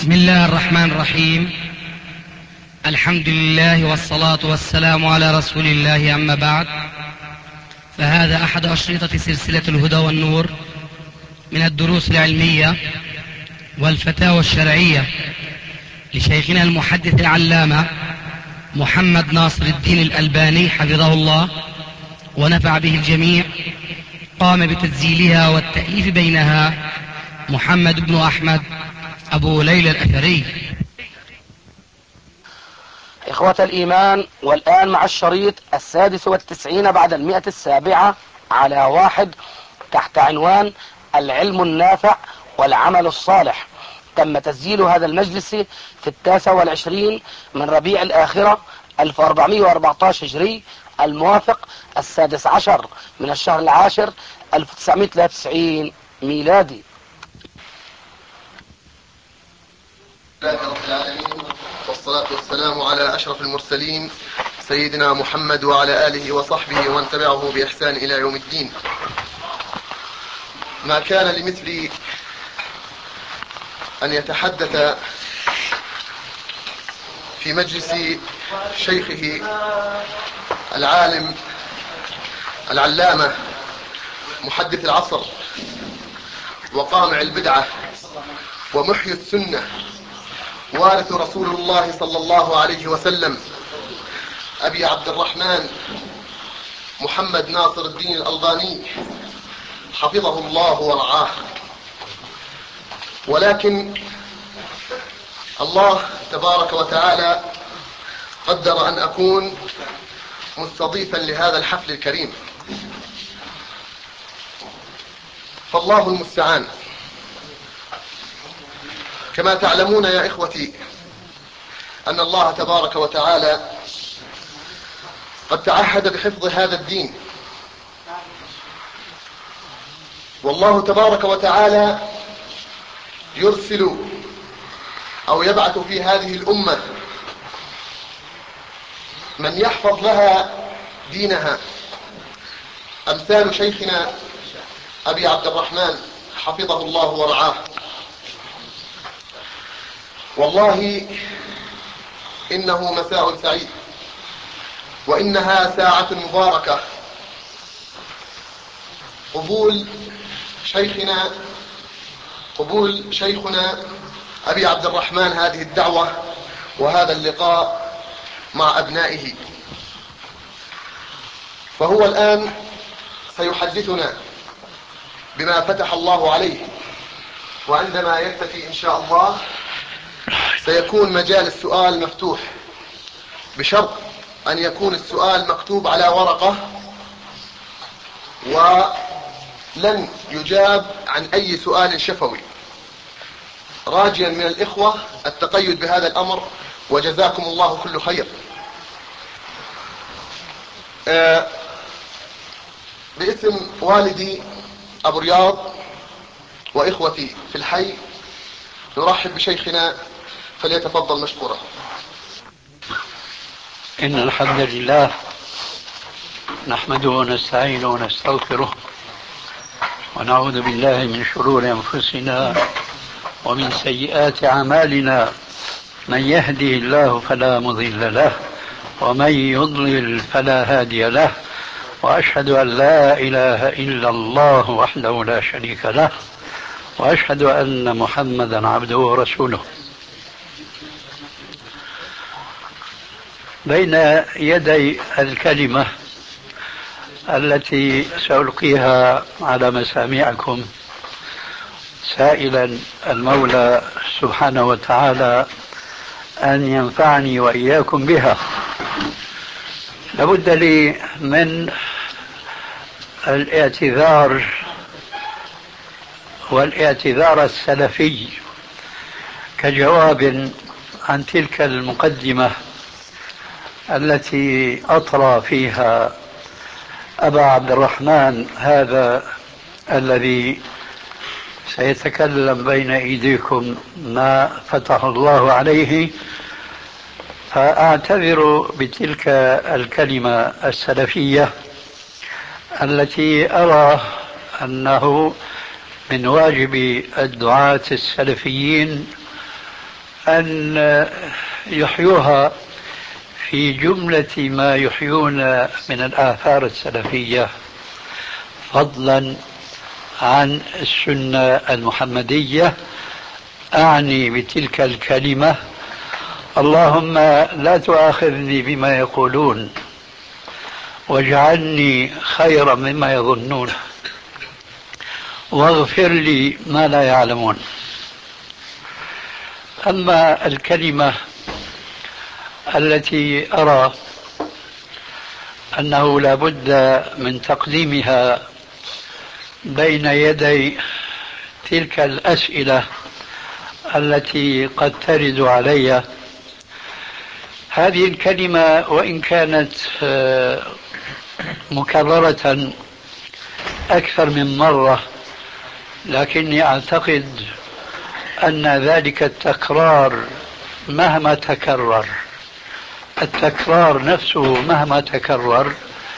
بسم الله الرحمن الرحيم. الحمد لله والصلاة والسلام على رسول الله، أما بعد، فهذا أحد أشرطة سلسلة الهدى والنور من الدروس العلمية والفتاوى الشرعية لشيخنا المحدث العلامة محمد ناصر الدين الألباني حفظه الله ونفع به الجميع. قام بتسجيلها والتأليف بينها محمد بن أحمد أبو ليلى الأثري. إخوة الإيمان، والآن مع الشريط 96 بعد 107 على 1 تحت عنوان العلم النافع والعمل الصالح. تم تسجيل هذا المجلس في 29 من ربيع الآخرة 1414 هجري، الموافق 16 من الشهر العاشر 1993 ميلادي. لله رب العالمين، والصلاة والسلام على أشرف المرسلين سيدنا محمد وعلى آله وصحبه ومن تبعه بإحسان إلى يوم الدين. ما كان لمثلي أن يتحدث في مجلس شيخه العالم العلامة محدث العصر وقامع البدعة ومحيي السنة وارث رسول الله صلى الله عليه وسلم أبي عبد الرحمن محمد ناصر الدين الألباني حفظه الله ورعاه. ولكن الله تبارك وتعالى قدر أن أكون مستضيفا لهذا الحفل الكريم، فالله المستعان. كما تعلمون يا إخوتي أن الله تبارك وتعالى قد تعهد بحفظ هذا الدين، والله تبارك وتعالى يرسل أو يبعث في هذه الأمة من يحفظ لها دينها، أمثال شيخنا أبي عبد الرحمن حفظه الله ورعاه. والله إنه مساء سعيد، وإنها ساعة مباركة. قبول شيخنا أبي عبد الرحمن هذه الدعوة وهذا اللقاء مع أبنائه. فهو الآن سيحدثنا بما فتح الله عليه، وعندما يكتفي إن شاء الله سيكون مجال السؤال مفتوح، بشرط أن يكون السؤال مكتوب على ورقة ولن يجاب عن أي سؤال شفوي، راجيا من الإخوة التقيد بهذا الأمر، وجزاكم الله كل خير. باسم والدي أبو رياض وإخوتي في الحي نرحب بشيخنا، فليتفضل مشكورا. إن الحمد لله نحمده ونستعينه ونستغفره ونعوذ بالله من شرور أنفسنا ومن سيئات أعمالنا. من يهده الله فلا مضل له ومن يضلل فلا هادي له، وأشهد أن لا إله إلا الله وحده لا شريك له، وأشهد أن محمدا عبده ورسوله. بين يدي الكلمة التي سألقيها على مسامعكم سائلا المولى سبحانه وتعالى أن ينفعني وإياكم بها، لابد لي من والاعتذار السلفي كجواب عن تلك المقدمة التي أطرى فيها أبا عبد الرحمن هذا الذي سيتكلم بين أيديكم ما فتح الله عليه. فأعتذر بتلك الكلمة السلفية التي أرى أنه من واجب الدعاة السلفيين أن يحيوها في جملة ما يحيون من الآثار السلفية، فضلا عن السنة المحمدية. أعني بتلك الكلمة: اللهم لا تؤاخذني بما يقولون واجعلني خيرا مما يظنون واغفر لي ما لا يعلمون. أما الكلمة التي أرى أنه لا بد من تقديمها بين يدي تلك الأسئلة التي قد ترد علي، هذه الكلمة وإن كانت مكررة أكثر من مرة، لكني أعتقد أن ذلك التكرار مهما تكرر، التكرار نفسه مهما تكرر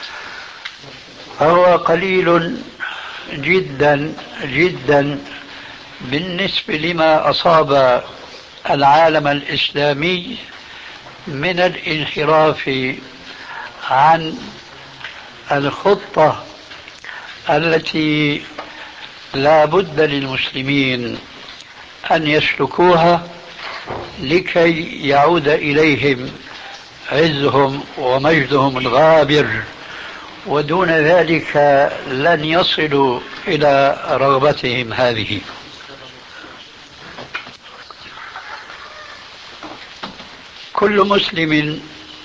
فهو قليل جدا جدا بالنسبة لما أصاب العالم الإسلامي من الانحراف عن الخطة التي لا بد للمسلمين أن يسلكوها لكي يعود إليهم عزهم ومجدهم الغابر، ودون ذلك لن يصلوا إلى رغبتهم هذه. كل مسلم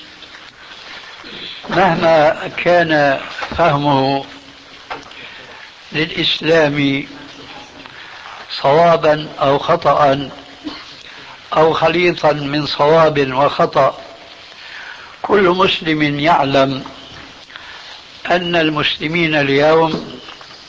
مهما كان فهمه للإسلام صوابا أو خطأ أو خليطا من صواب وخطأ، كل مسلم يعلم أن المسلمين اليوم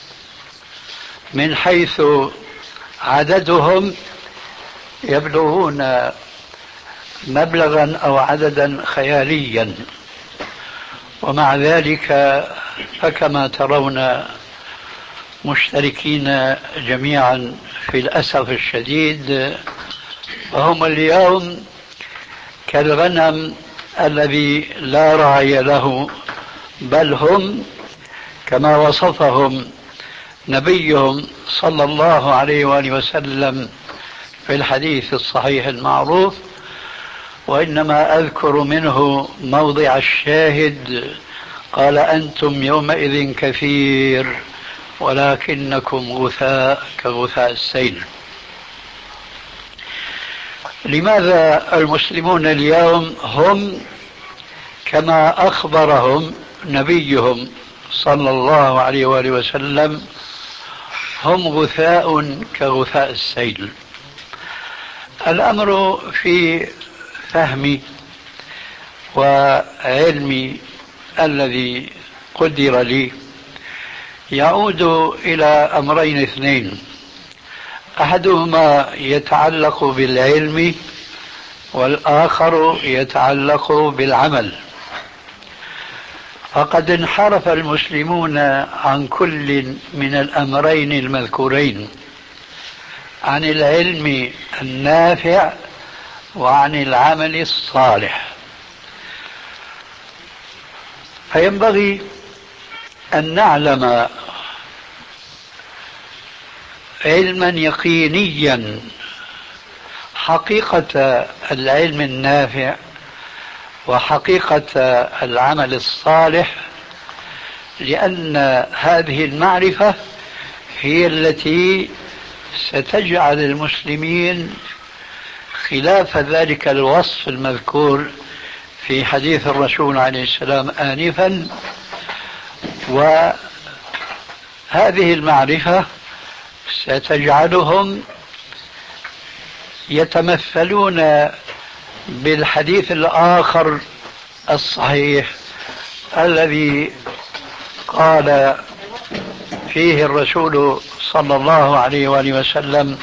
من حيث عددهم يبلغون مبلغا أو عددا خياليا، ومع ذلك فكما ترون مشتركين جميعا في الأسف الشديد، فهم اليوم كالغنم الذي لا راعي له، بل هم كما وصفهم نبيهم صلى الله عليه وآله وسلم في الحديث الصحيح المعروف: وإنما أذكر منه موضع الشاهد، قال: أنتم يومئذ كثير ولكنكم غثاء كغثاء السيل. لماذا المسلمون اليوم هم كما أخبرهم نبيهم صلى الله عليه وآله وسلم هم غثاء كغثاء السيل؟ الأمر في فهمي وعلمي الذي قدر لي يعود إلى أمرين اثنين: أحدهما يتعلق بالعلم والآخر يتعلق بالعمل. فقد انحرف المسلمون عن كل من الأمرين المذكورين، عن العلم النافع وعن العمل الصالح. فينبغي أن نعلم علما يقينيا حقيقة العلم النافع وحقيقة العمل الصالح، لأن هذه المعرفة هي التي ستجعل المسلمين خلاف ذلك الوصف المذكور في حديث الرسول عليه السلام آنفا. وهذه المعرفة ستجعلهم يتمثلون بالحديث الآخر الصحيح الذي قال فيه الرسول صلى الله عليه وآله وسلم: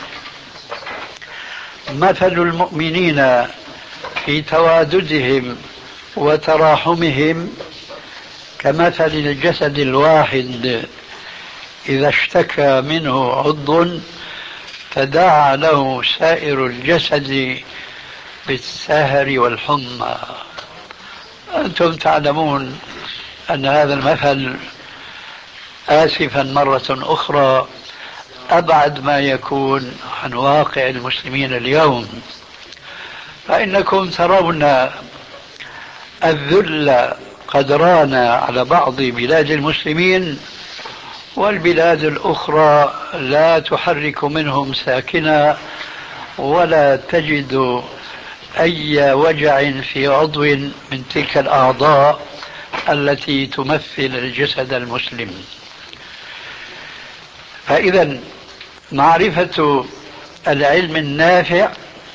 مثل المؤمنين في تواددهم وتراحمهم كمثل الجسد الواحد إذا اشتكى منه عضو تداعى له سائر الجسد بالسهر والحمى. أنتم تعلمون أن هذا المثل آسفا مرة أخرى أبعد ما يكون عن واقع المسلمين اليوم، فإنكم ترون الذل قد ران على بعض بلاد المسلمين، والبلاد الأخرى لا تحرك منهم ساكنا ولا تجد أي وجع في عضو من تلك الأعضاء التي تمثل الجسد المسلم. فإذا معرفة العلم النافع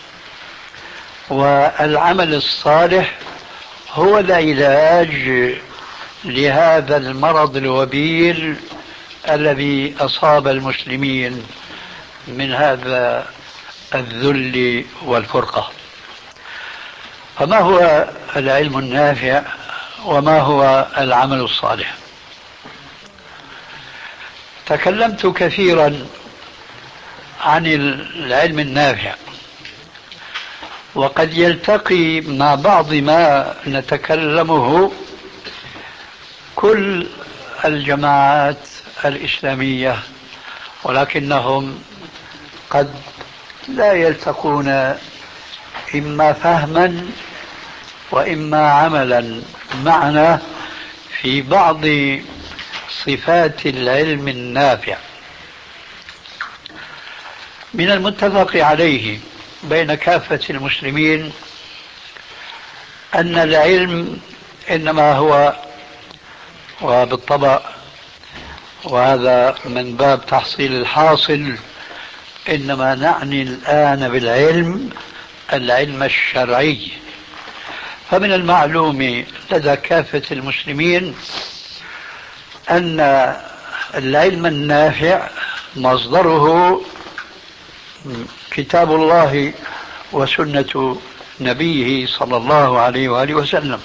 والعمل الصالح هو العلاج لهذا المرض الوبيل الذي أصاب المسلمين من هذا الذل والفرقة. فما هو العلم النافع وما هو العمل الصالح؟ تكلمت كثيرا عن العلم النافع، وقد يلتقي مع بعض ما نتكلمه كل الجماعات الإسلامية، ولكنهم قد لا يلتقون إما فهما وإما عملا معنا في بعض صفات العلم النافع. من المتفق عليه بين كافة المسلمين أن العلم إنما هو، وبالطبع وهذا من باب تحصيل الحاصل، إنما نعني الآن بالعلم العلم الشرعي. فمن المعلوم لدى كافة المسلمين أن العلم النافع مصدره كتاب الله وسنة نبيه صلى الله عليه وآله وسلم.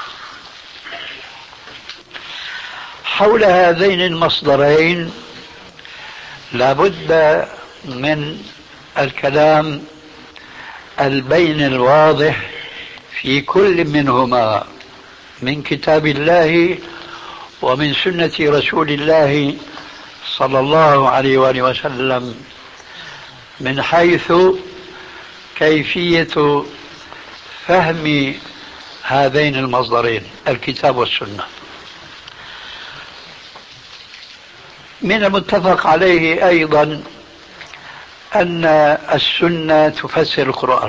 حول هذين المصدرين لا بد من الكلام البين الواضح في كل منهما من كتاب الله ومن سنة رسول الله صلى الله عليه وآله وسلم، من حيث كيفية فهم هذين المصدرين الكتاب والسنة. من المتفق عليه أيضا أن السنة تفسر القرآن،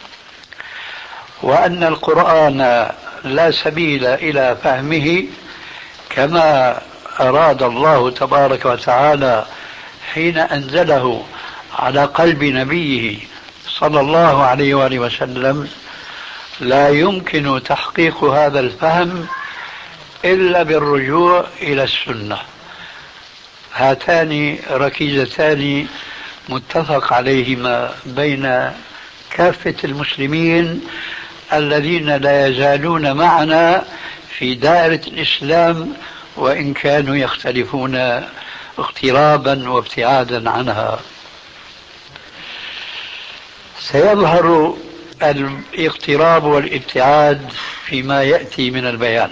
وأن القرآن لا سبيل إلى فهمه كما أراد الله تبارك وتعالى حين أنزله على قلب نبيه صلى الله عليه وآله وسلم. لا يمكن تحقيق هذا الفهم إلا بالرجوع إلى السنة. هاتان ركيزتان متفق عليهما بين كافة المسلمين الذين لا يزالون معنا في دائرة الإسلام، وإن كانوا يختلفون اقترابا وابتعادا عنها. سيظهر الاقتراب والابتعاد فيما يأتي من البيان.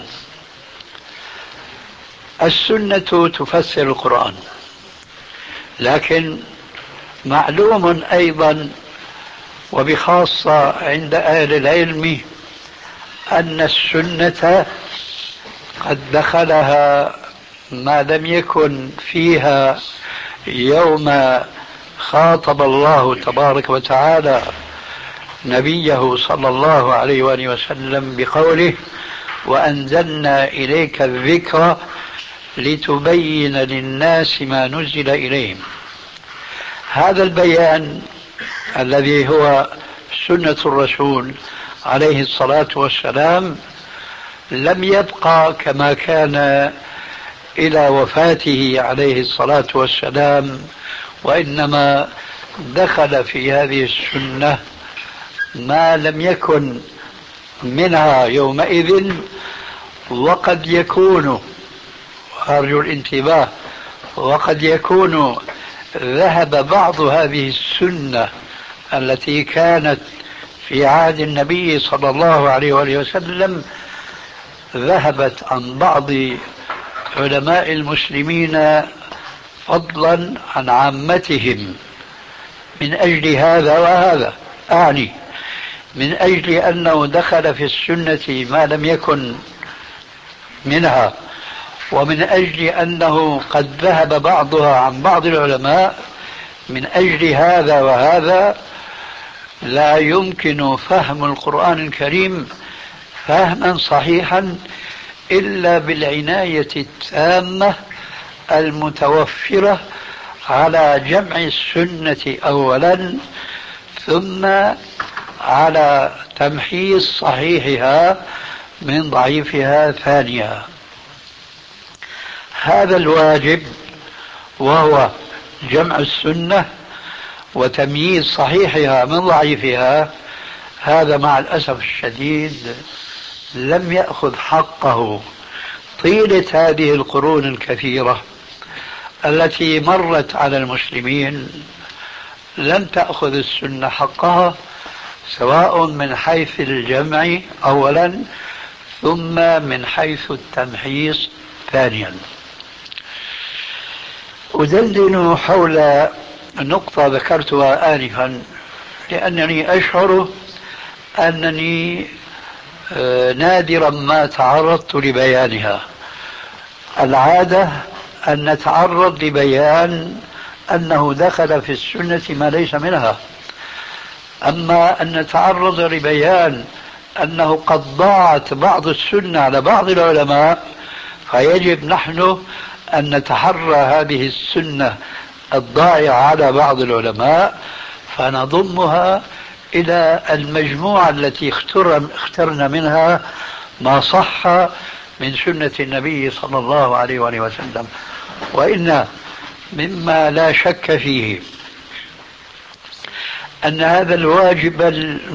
السنة تفسر القرآن، لكن معلوم أيضا وبخاصة عند أهل العلم أن السنة قد دخلها ما لم يكن فيها يوم خاطب الله تبارك وتعالى نبيه صلى الله عليه وآله وسلم بقوله: وأنزلنا إليك الذكر لتبين للناس ما نزل إليهم. هذا البيان الذي هو سنة الرسول عليه الصلاة والسلام لم يبقى كما كان إلى وفاته عليه الصلاة والسلام، وإنما دخل في هذه السنة ما لم يكن منها يومئذ، وقد يكون، أرجو الانتباه، وقد يكون ذهب بعض هذه السنة التي كانت في في عهد النبي صلى الله عليه وآله وسلم ذهبت عن بعض علماء المسلمين فضلا عن عامتهم من أجل هذا وهذا. أعني من أجل أنه دخل في السنة ما لم يكن منها، ومن أجل أنه قد ذهب بعضها عن بعض العلماء. من أجل هذا وهذا لا يمكن فهم القرآن الكريم فهما صحيحا إلا بالعناية التامة المتوفرة على جمع السنة أولا، ثم على تمحيص صحيحها من ضعيفها ثانيا. هذا الواجب وهو جمع السنة وتمييز صحيحها من ضعيفها، هذا مع الأسف الشديد لم يأخذ حقه طيلة هذه القرون الكثيرة التي مرت على المسلمين. لم تأخذ السنة حقها، سواء من حيث الجمع أولا ثم من حيث التمحيص ثانيا. أدندن حول نقطة ذكرتها آنفا لأنني أشعر أنني نادرا ما تعرضت لبيانها. العادة أن نتعرض لبيان أنه دخل في السنة ما ليس منها، أما أن نتعرض لبيان أنه قد ضاعت بعض السنة على بعض العلماء، فيجب نحن أن نتحرى هذه السنة الضائعة على بعض العلماء فنضمها إلى المجموعة التي اخترنا منها ما صح من سنة النبي صلى الله عليه وآله وسلم. وإن مما لا شك فيه أن هذا الواجب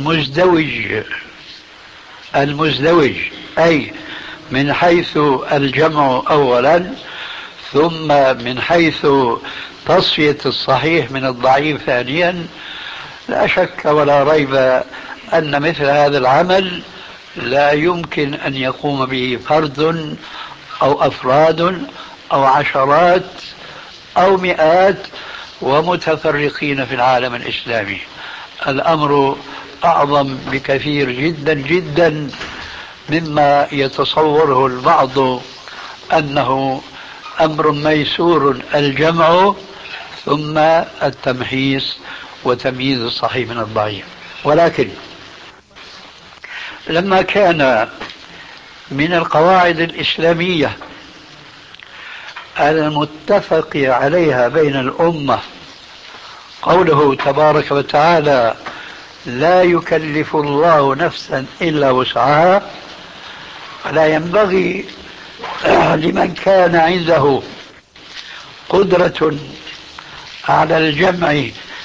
المزدوج أي من حيث الجمع أولا ثم من حيث تصفية الصحيح من الضعيف ثانيا، لا شك ولا ريب أن مثل هذا العمل لا يمكن أن يقوم به فرد أو أفراد أو عشرات أو مئات ومتفرقين في العالم الإسلامي. الأمر أعظم بكثير جدا جدا مما يتصوره البعض أنه أمر ميسور الجمع ثم التمحيص وتمييز الصحيح من الضعيف. ولكن لما كان من القواعد الإسلامية المتفق عليها بين الأمة قوله تبارك وتعالى لا يكلف الله نفسا إلا وسعها، فلا ينبغي لمن كان عنده قدرة على الجمع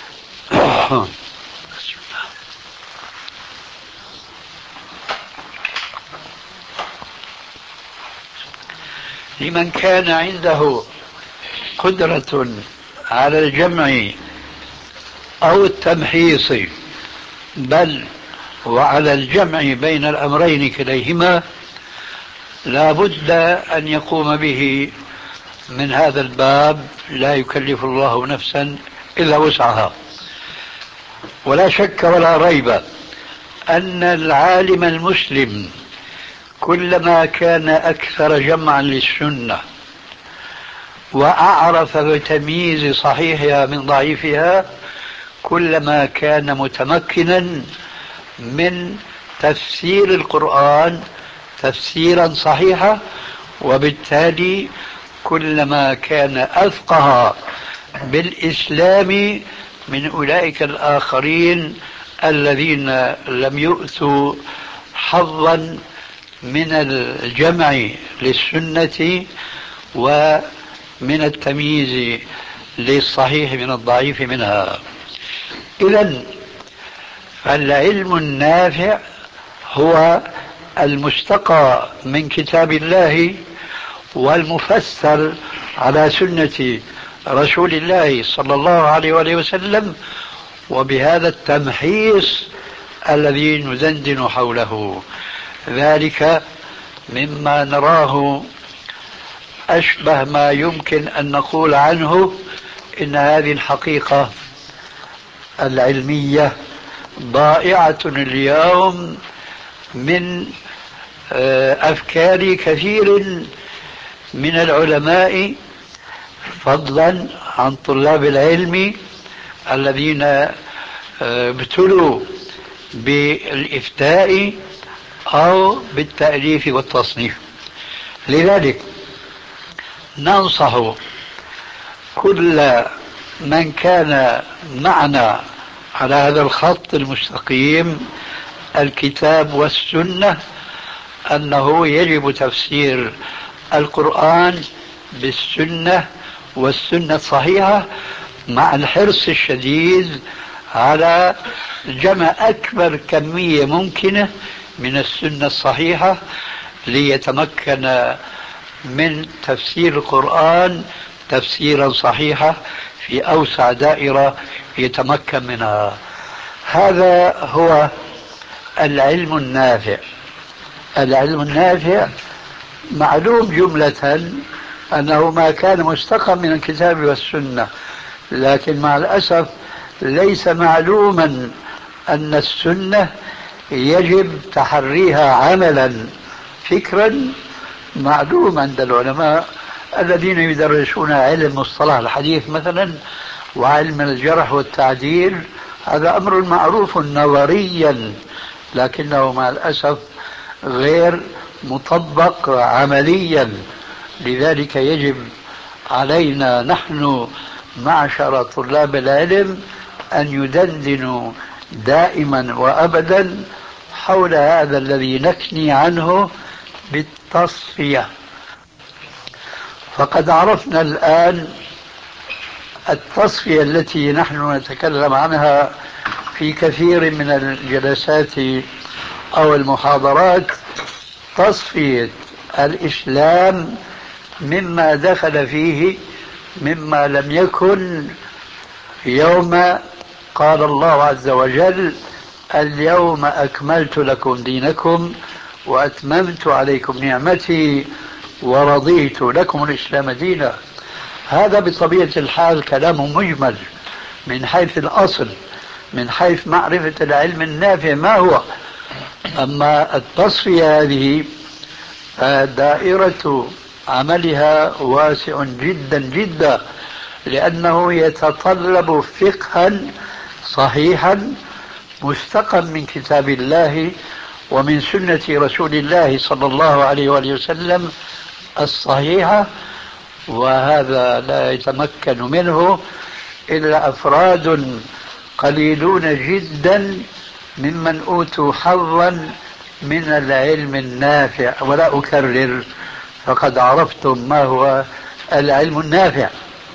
لمن كان عنده قدرة على الجمع أو التمحيص بل وعلى الجمع بين الأمرين كليهما، لا بد أن يقوم به من هذا الباب لا يكلف الله نفسا إلا وسعها. ولا شك ولا ريب أن العالم المسلم كلما كان أكثر جمعا للسنة وأعرف بتمييز صحيحها من ضعيفها كلما كان متمكنا من تفسير القرآن تفسيرا صحيحا، وبالتالي كلما كان أفقه بالإسلام من أولئك الآخرين الذين لم يؤتوا حظا من الجمع للسنة ومن التمييز للصحيح من الضعيف منها. إذن فالعلم النافع هو المستقى من كتاب الله والمفسر على سنة رسول الله صلى الله عليه وآله وسلم، وبهذا التمحيص الذي ندندن حوله. ذلك مما نراه أشبه ما يمكن أن نقول عنه إن هذه الحقيقة العلمية ضائعة اليوم من أفكار كثير من العلماء، فضلا عن طلاب العلم الذين ابتلوا بالإفتاء أو بالتأليف والتصنيف. لذلك ننصح كل من كان معنا على هذا الخط المستقيم الكتاب والسنة أنه يجب تفسير القرآن بالسنة والسنة الصحيحة، مع الحرص الشديد على جمع أكبر كمية ممكنة من السنة الصحيحة ليتمكن من تفسير القرآن تفسيرا صحيحا في أوسع دائرة يتمكن منها. هذا هو العلم النافع. العلم النافع معلوم جملة أنه ما كان مستقى من الكتاب والسنة، لكن مع الأسف ليس معلوما أن السنة يجب تحريها عملا فكرا. معلوم عند العلماء الذين يدرسون علم مصطلح الحديث مثلا وعلم الجرح والتعديل، هذا أمر معروف نظريا، لكنه مع الأسف غير مطبق عمليا. لذلك يجب علينا نحن معشر طلاب العلم أن يدندنوا دائما وأبدا حول هذا الذي نكني عنه بالتصفية. فقد عرفنا الآن التصفية التي نحن نتكلم عنها في كثير من الجلسات أو المحاضرات، تصفية الإسلام مما دخل فيه مما لم يكن يوم قال الله عز وجل اليوم أكملت لكم دينكم وأتممت عليكم نعمتي ورضيت لكم الإسلام دينا. هذا بطبيعة الحال كلام مجمل من حيث الأصل، من حيث معرفة العلم النافع ما هو. أما التصفية هذه دائرة عملها واسع جدا جدا، لأنه يتطلب فقها صحيحا مستقا من كتاب الله ومن سنة رسول الله صلى الله عليه وآله وسلم الصحيحة، وهذا لا يتمكن منه إلا أفراد قليلون جدا ممن أوتوا حظا من العلم النافع. ولا أكرر، فقد عرفتم ما هو العلم النافع.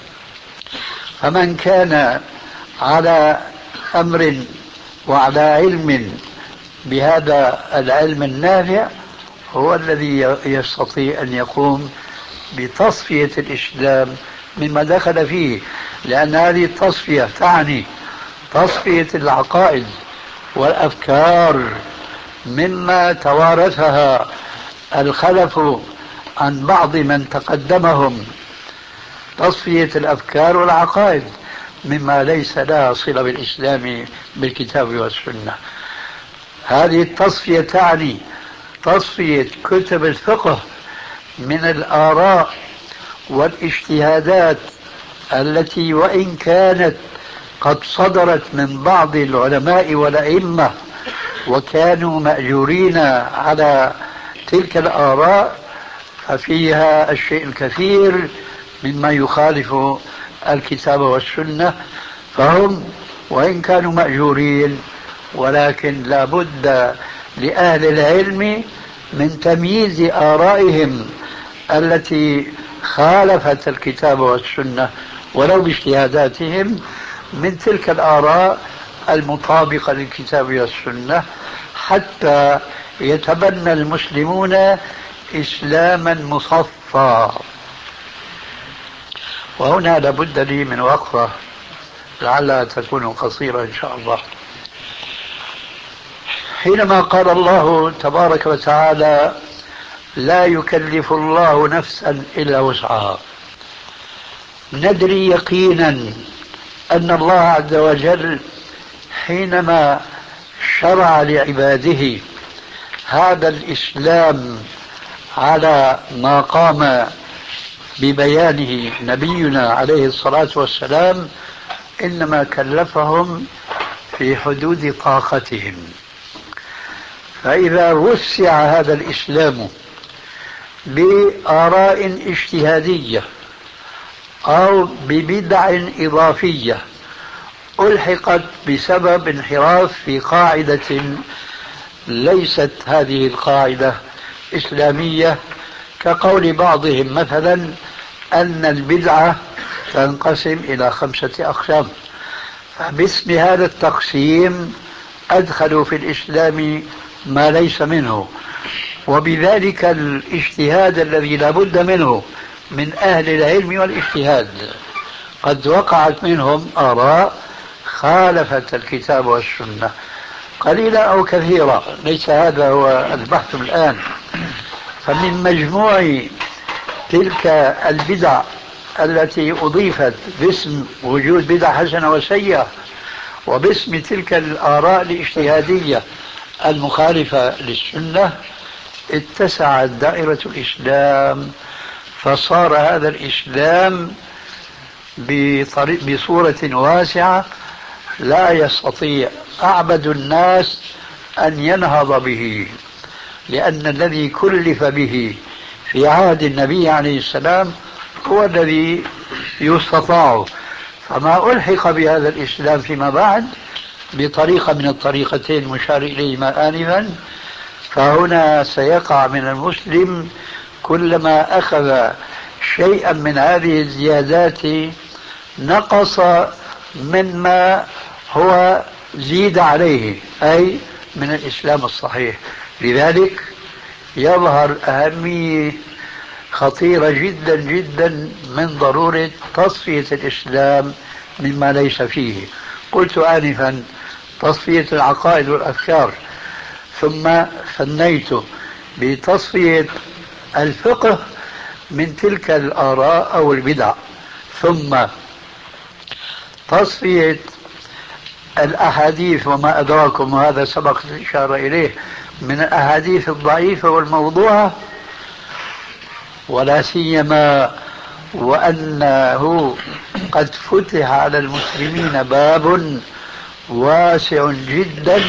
فمن كان على أمر وعلى علم بهذا العلم النافع هو الذي يستطيع أن يقوم بتصفية الإسلام مما دخل فيه، لأن هذه التصفية تعني تصفية العقائد والأفكار مما توارثها الخلف عن بعض من تقدمهم، تصفية الأفكار والعقائد مما ليس لها صلة بالإسلام بالكتاب والسنة. هذه التصفية تعني تصفية كتب الفقه من الآراء والاجتهادات التي وإن كانت قد صدرت من بعض العلماء والأئمة وكانوا مأجورين على تلك الآراء، ففيها الشيء الكثير مما يخالف الكتاب والسنة، فهم وإن كانوا مأجورين ولكن لا بد لأهل العلم من تمييز آرائهم التي خالفت الكتاب والسنة ولو باجتهاداتهم من تلك الآراء المطابقة للكتاب والسنة، حتى يتبنى المسلمون إسلاما مصفى. وهنا لابد لي من وقفة لعلها تكون قصيرة إن شاء الله. حينما قال الله تبارك وتعالى لا يكلف الله نفسا إلا وسعها، ندري يقينا أن الله عز وجل حينما شرع لعباده هذا الإسلام على ما قام ببيانه نبينا عليه الصلاة والسلام إنما كلفهم في حدود طاقتهم. فإذا وسع هذا الإسلام بآراء اجتهادية أو ببدع إضافية ألحقت بسبب انحراف في قاعدة ليست هذه القاعدة إسلامية، كقول بعضهم مثلا أن البدعة تنقسم إلى 5 أقسام، فباسم هذا التقسيم أدخلوا في الإسلام ما ليس منه، وبذلك الاجتهاد الذي لا بد منه من أهل العلم والاجتهاد قد وقعت منهم آراء خالفت الكتاب والسنة قليلة أو كثيرة، ليس هذا هو البحث الآن. فمن مجموع تلك البدع التي أضيفت باسم وجود بدع حسنة وسيئة وباسم تلك الآراء الاجتهادية المخالفة للسنة اتسعت دائرة الإسلام، فصار هذا الإسلام بصورة واسعة لا يستطيع أعبد الناس أن ينهض به، لأن الذي كلف به في عهد النبي عليه السلام هو الذي يستطاع. فما ألحق بهذا الإسلام فيما بعد بطريقة من الطريقتين المشار إليهما آنفا، فهنا سيقع من المسلم كلما أخذ شيئا من هذه الزيادات نقص مما هو زيد عليه، أي من الإسلام الصحيح. لذلك يظهر أهمية خطيرة جدا جدا من ضرورة تصفية الإسلام مما ليس فيه. قلت آنفا تصفية العقائد والأفكار، ثم ثنيت بتصفية الفقه من تلك الآراء أو البدع، ثم تصفية الأحاديث وما أدراكم، وهذا سبق الإشارة إليه، من الأحاديث الضعيفة والموضوعة، ولا سيما وأنه قد فتح على المسلمين باب واسع جدا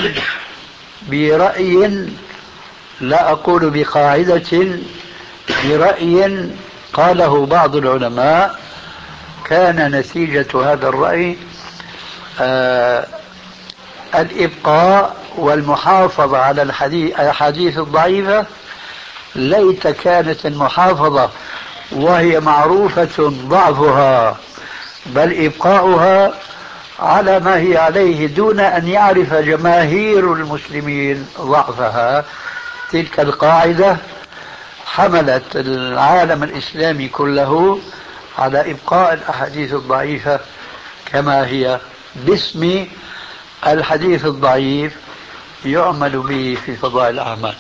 برأي، لا أقول بقاعدة، برأي قاله بعض العلماء كان نتيجة هذا الرأي الإبقاء والمحافظة على الأحاديث الضعيفة. ليت كانت المحافظة وهي معروفة ضعفها، بل إبقاؤها على ما هي عليه دون أن يعرف جماهير المسلمين ضعفها. تلك القاعدة حملت العالم الإسلامي كله على إبقاء الأحاديث الضعيفة كما هي، باسم الحديث الضعيف يعمل به في فضائل الأعمال.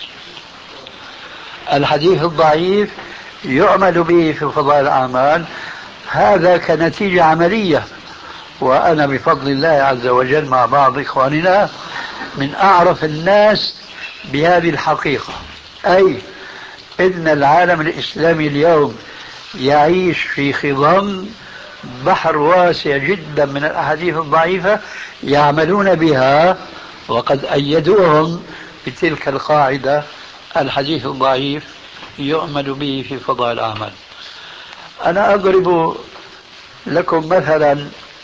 الحديث الضعيف يعمل به في فضائل الأعمال، هذا كنتيجة عملية. وأنا بفضل الله عز وجل مع بعض إخواننا من أعرف الناس بهذه الحقيقة، أي إن العالم الإسلامي اليوم يعيش في خضم بحر واسع جدا من الأحاديث الضعيفة يعملون بها، وقد أيدوهم بتلك القاعدة الحديث الضعيف يؤمل به في فضائل الأعمال. أنا أضرب لكم مثلا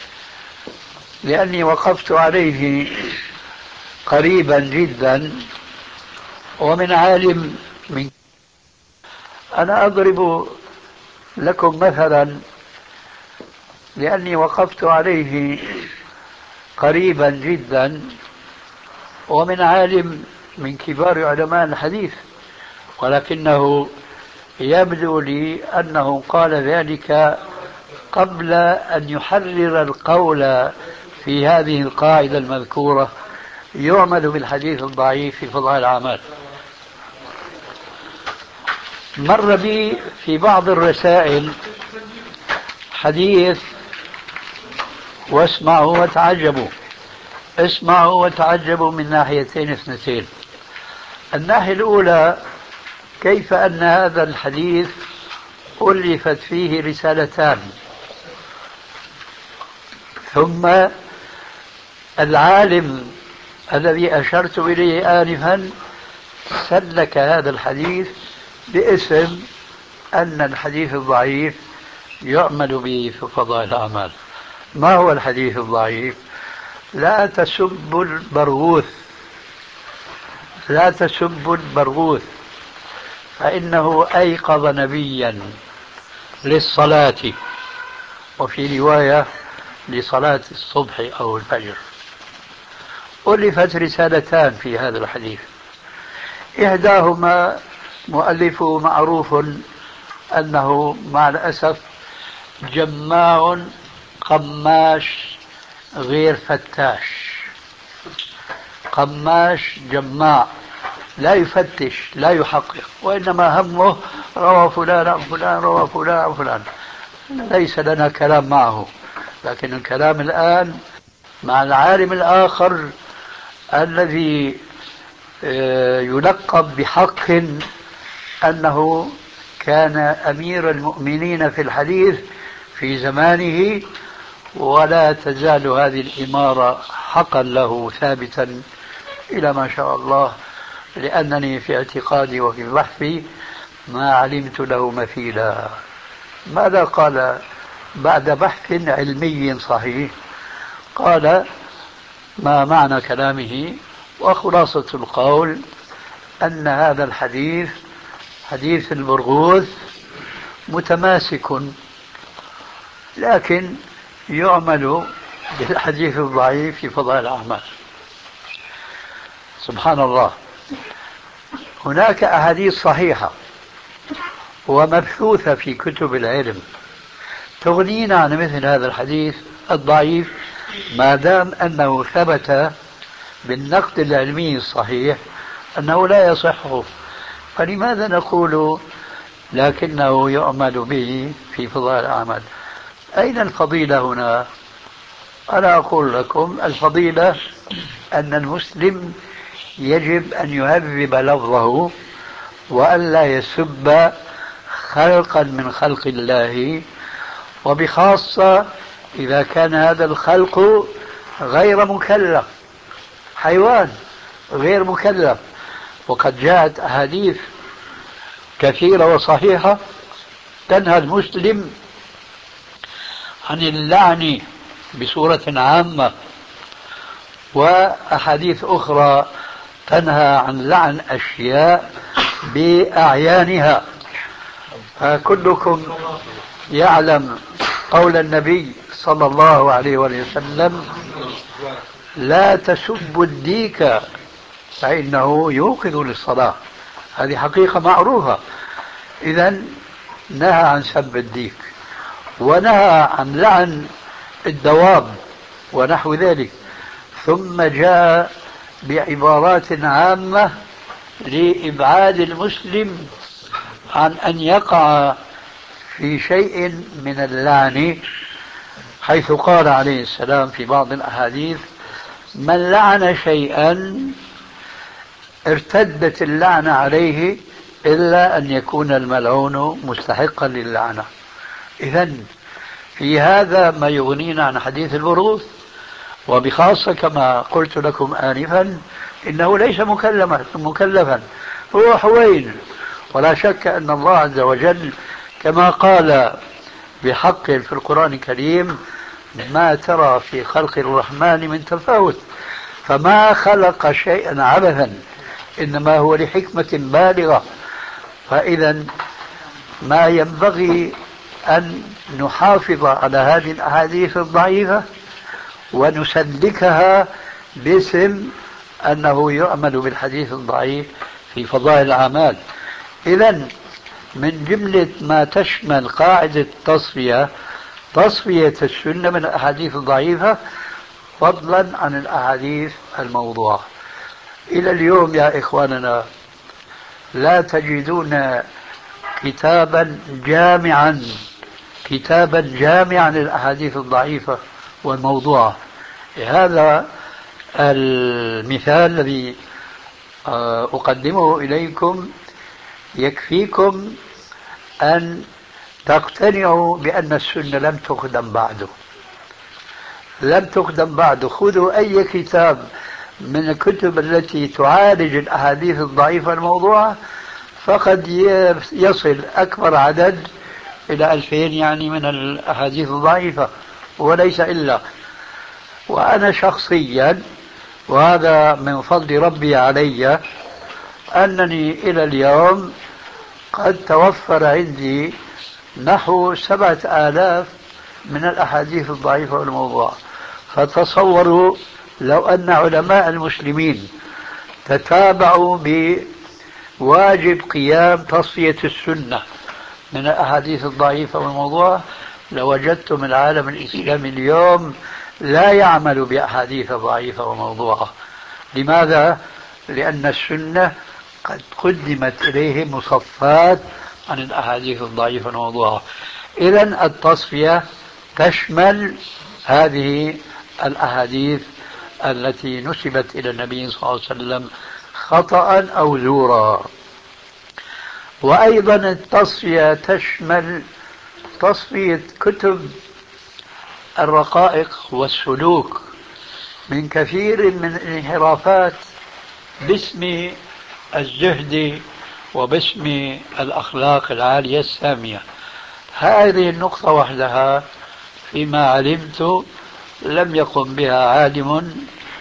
لأني وقفت عليه قريبا جدا ومن عالم من أنا أضرب لكم مثلا لأني وقفت عليه قريبا جدا ومن عالم من كبار علماء الحديث، ولكنه يبدو لي أنه قال ذلك قبل أن يحرر القول في هذه القاعدة المذكورة يعمل بالحديث الضعيف في فضائل الأعمال. مر بي في بعض الرسائل حديث، واسمعوا وتعجبوا، اسمعوا وتعجبوا من ناحيتين اثنتين. الناحية الأولى كيف أن هذا الحديث ألفت فيه رسالتان، ثم العالم الذي أشرت إليه آنفا سلك هذا الحديث باسم أن الحديث الضعيف يعمل به في فضائل الأعمال. ما هو الحديث الضعيف؟ لا تسبوا البرغوث، لا تسبوا البرغوث، فإنه أيقظ نبيا للصلاة، وفي رواية لصلاة الصبح أو الفجر. ألفت رسالتان في هذا الحديث، إحداهما مؤلفه معروف أنه مع الأسف جماع قماش غير فتاش، قماش جماع لا يفتش لا يحقق، وإنما همه روى فلان عن فلان روى فلان عن فلان، ليس لنا كلام معه. لكن الكلام الآن مع العالم الآخر الذي يلقب بحق أنه كان أمير المؤمنين في الحديث في زمانه، ولا تزال هذه الإمارة حقا له ثابتا إلى ما شاء الله، لأنني في اعتقادي وفي بحثي ما علمت له مثيلا. ماذا قال بعد بحث علمي صحيح؟ قال ما معنى كلامه وخلاصة القول أن هذا الحديث حديث البرغوث متماسك، لكن يعمل بالحديث الضعيف في فضائل الأعمال. سبحان الله، هناك أحاديث صحيحة ومبثوثة في كتب العلم تغنينا عن مثل هذا الحديث الضعيف ما دام أنه ثبت بالنقد العلمي الصحيح أنه لا يصح. فلماذا نقول لكنه يعمل به في فضائل الأعمال؟ أين الفضيلة هنا؟ أنا أقول لكم الفضيلة أن المسلم يجب أن يهذب لفظه وأن لا يسب خلقا من خلق الله، وبخاصة إذا كان هذا الخلق غير مكلف، حيوان غير مكلف. وقد جاءت أحاديث كثيرة وصحيحة تنهى المسلم عن اللعن بصورة عامة، وأحاديث أخرى تنهى عن لعن أشياء بأعيانها. فكلكم يعلم قول النبي صلى الله عليه وسلم لا تسبوا الديك فإنه يوقظ للصلاة. هذه حقيقة معروفة. إذن نهى عن سب الديك، ونهى عن لعن الدواب ونحو ذلك، ثم جاء بعبارات عامة لإبعاد المسلم عن أن يقع في شيء من اللعن، حيث قال عليه السلام في بعض الأحاديث من لعن شيئا ارتدت اللعنة عليه إلا أن يكون الملعون مستحقا للعنة. إذن في هذا ما يغنينا عن حديث البروث، وبخاصة كما قلت لكم آنفا إنه ليس مكلفا، هو حوين. ولا شك أن الله عز وجل كما قال بحق في القرآن الكريم ما ترى في خلق الرحمن من تفاوت، فما خلق شيئا عبثا، إنما هو لحكمة بالغة. فإذا ما ينبغي أن نحافظ على هذه الأحاديث الضعيفة ونسلكها باسم أنه يعمل بالحديث الضعيف في فضائل الأعمال. إذن من جملة ما تشمل قاعدة تصفية السنة من الأحاديث الضعيفة فضلا عن الأحاديث الموضوعة. إلى اليوم يا إخواننا لا تجدون كتابا جامعا للأحاديث الضعيفة والموضوعة. هذا المثال الذي أقدمه إليكم يكفيكم أن تقتنعوا بأن السنة لم تقدم بعد. خذوا أي كتاب من الكتب التي تعالج الأحاديث الضعيفة الموضوعة، فقد يصل أكبر عدد إلى 2000 يعني من الأحاديث الضعيفة وليس إلا. وأنا شخصيا، وهذا من فضل ربي علي، أنني إلى اليوم قد توفر عندي نحو 7000 من الأحاديث الضعيفة والموضوعة. فتصوروا لو أن علماء المسلمين تتابعوا بواجب قيام تصفية السنة من الأحاديث الضعيفة والموضوعة، لوجدتم العالم الإسلامي اليوم لا يعمل بأحاديث ضعيفة وموضوعة. لماذا؟ لأن السنة قد قدمت إليه مصفات عن الأحاديث الضعيفة والموضوعة. إذن التصفية تشمل هذه الأحاديث التي نسبت إلى النبي صلى الله عليه وسلم خطأ أو زورا. وأيضا التصفية تشمل تصفية كتب الرقائق والسلوك من كثير من الانحرافات باسم الزهد وباسم الأخلاق العالية السامية. هذه النقطة وحدها فيما علمت لم يقم بها عالم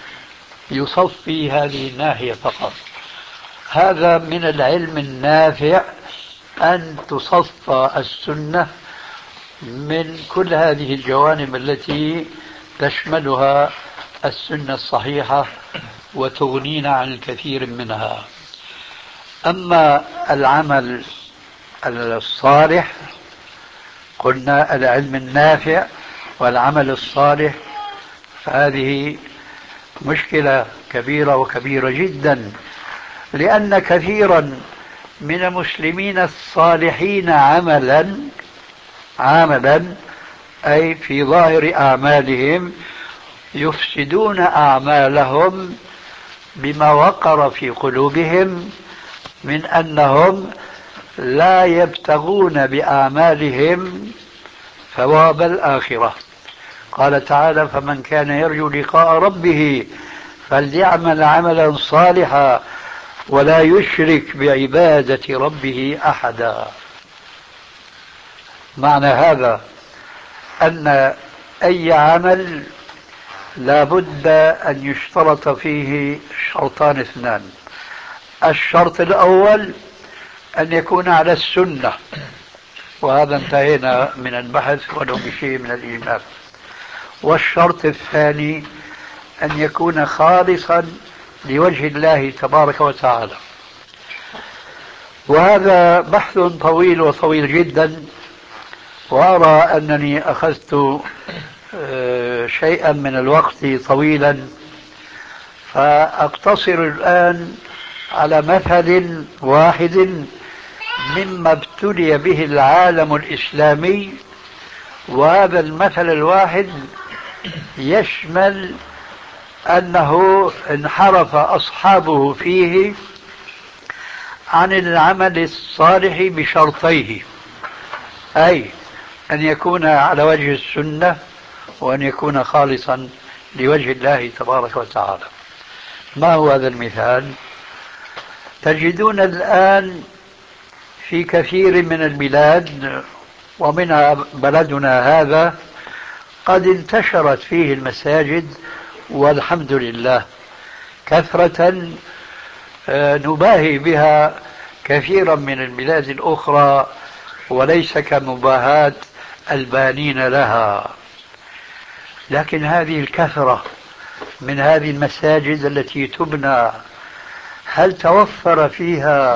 يصفي هذه الناحية فقط. هذا من العلم النافع أن تصفى السنة من كل هذه الجوانب التي تشملها السنة الصحيحة وتغنينا عن الكثير منها. أما العمل الصالح، قلنا العلم النافع والعمل الصالح، فهذه مشكلة كبيرة وكبيرة جدا، لأن كثيرا من المسلمين الصالحين عملا أي في ظاهر أعمالهم يفسدون أعمالهم بما وقر في قلوبهم من أنهم لا يبتغون بأعمالهم ثواب الآخرة. قال تعالى: فمن كان يرجو لقاء ربه فليعمل عملا صالحا ولا يشرك بعبادة ربه أحدا. معنى هذا أن أي عمل لا بد أن يشترط فيه شرطان اثنان. الشرط الأول أن يكون على السنة، وهذا انتهينا من البحث ولو بشيء من الإيمان. والشرط الثاني أن يكون خالصا لوجه الله تبارك وتعالى. وهذا بحث طويل وطويل جدا، وأرى أنني أخذت شيئا من الوقت طويلا، فأقتصر الآن على مثل واحد مما ابتلي به العالم الإسلامي. وهذا المثل الواحد يشمل أنه انحرف أصحابه فيه عن العمل الصالح بشرطيه، أي أن يكون على وجه السنة وأن يكون خالصا لوجه الله تبارك وتعالى. ما هو هذا المثال؟ تجدون الآن في كثير من البلاد ومنها بلدنا هذا قد انتشرت فيه المساجد والحمد لله كثرة نباهي بها كثيرا من البلاد الأخرى، وليس كمباهاة البانين لها. لكن هذه الكثرة من هذه المساجد التي تبنى، هل توفر فيها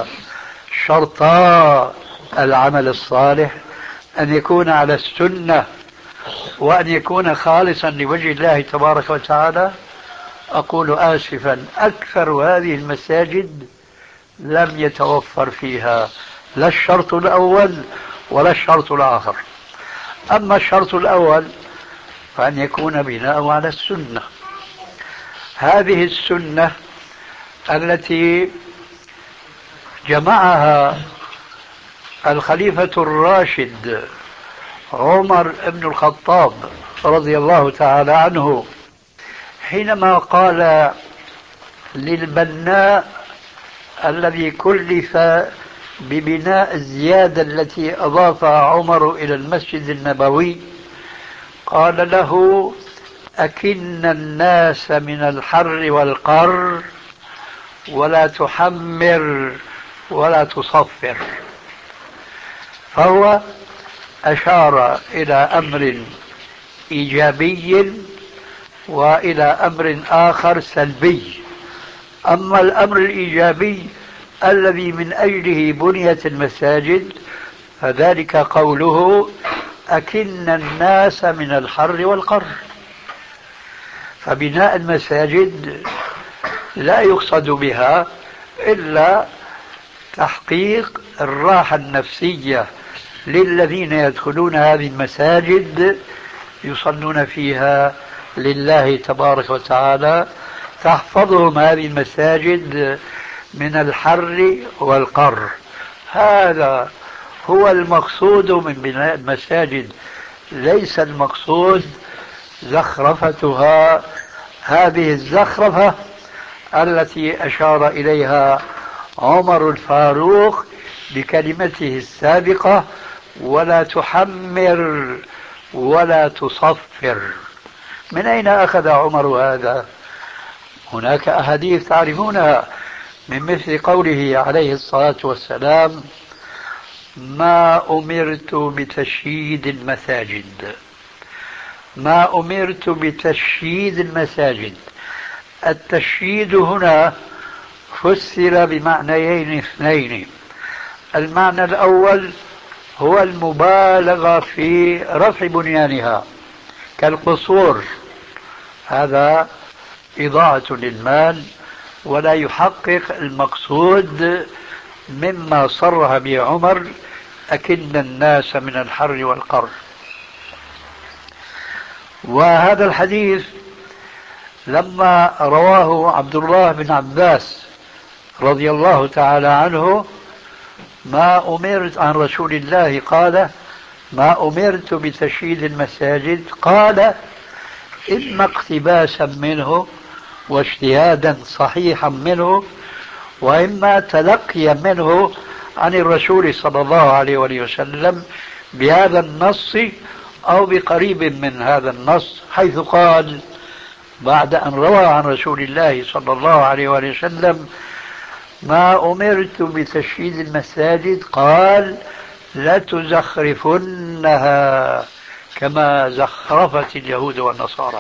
شرطا العمل الصالح؟ أن يكون على السنة وأن يكون خالصا لوجه الله تبارك وتعالى، أقول آسفا أكثر هذه المساجد لم يتوفر فيها لا الشرط الأول ولا الشرط الآخر. أما الشرط الأول فأن يكون بناء على السنة، هذه السنة التي جمعها الخليفة الراشد عمر بن الخطاب رضي الله تعالى عنه حينما قال للبناء الذي كلف ببناء الزيادة التي أضافها عمر إلى المسجد النبوي، قال له: أكن الناس من الحر والقر ولا تحمر ولا تصفر. فهو أشار إلى أمر إيجابي وإلى أمر آخر سلبي. أما الأمر الإيجابي الذي من أجله بنيت المساجد فذلك قوله: أكن الناس من الحر والقر. فبناء المساجد لا يقصد بها إلا تحقيق الراحة النفسية للذين يدخلون هذه المساجد يصلون فيها لله تبارك وتعالى، تحفظهم هذه المساجد من الحر والقر. هذا هو المقصود من بناء المساجد، ليس المقصود زخرفتها، هذه الزخرفة التي أشار إليها عمر الفاروق بكلمته السابقة: ولا تحمر ولا تصفر. من أين أخذ عمر هذا؟ هناك أحاديث تعرفونها من مثل قوله عليه الصلاة والسلام: ما أمرت بتشييد المساجد. ما أمرت بتشييد المساجد. التشييد هنا فسر بمعنيين اثنين. المعنى الأول هو المبالغة في رفع بنيانها كالقصور، هذا إضاعة للمال ولا يحقق المقصود مما صرح به عمر: أكن الناس من الحر والقر. وهذا الحديث لما رواه عبد الله بن عباس رضي الله تعالى عنه: ما أمرت عن رسول الله قال: ما أمرت بتشييد المساجد، قال: إما اقتباسا منه واجتهادا صحيحا منه، وإما تلقيا منه عن الرسول صلى الله عليه وسلم بهذا النص أو بقريب من هذا النص، حيث قال بعد أن روى عن رسول الله صلى الله عليه وسلم: ما أمرت بتشييد المساجد، قال: لتزخرفنها كما زخرفت اليهود والنصارى.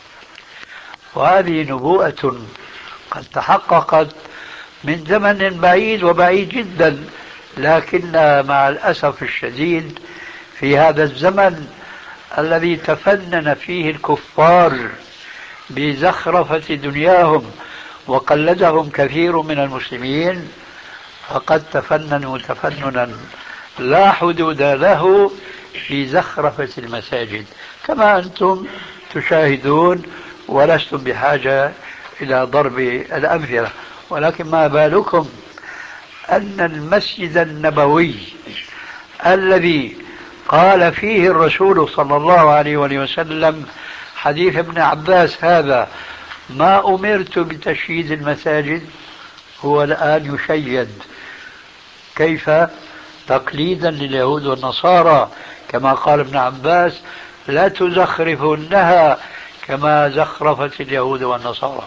وهذه نبوءة قد تحققت من زمن بعيد وبعيد جدا، لكن مع الأسف الشديد في هذا الزمن الذي تفنن فيه الكفار بزخرفة دنياهم وقلدهم كثير من المسلمين، فقد تفننوا تفننا لا حدود له في زخرفة المساجد كما أنتم تشاهدون، ولستم بحاجة إلى ضرب الأمثلة. ولكن ما بالكم أن المسجد النبوي الذي قال فيه الرسول صلى الله عليه وسلم حديث ابن عباس هذا: ما أمرت بتشييد المساجد، هو الآن يشيد. كيف؟ تقليدا لليهود والنصارى، كما قال ابن عباس: لا تزخرفنها كما زخرفت اليهود والنصارى.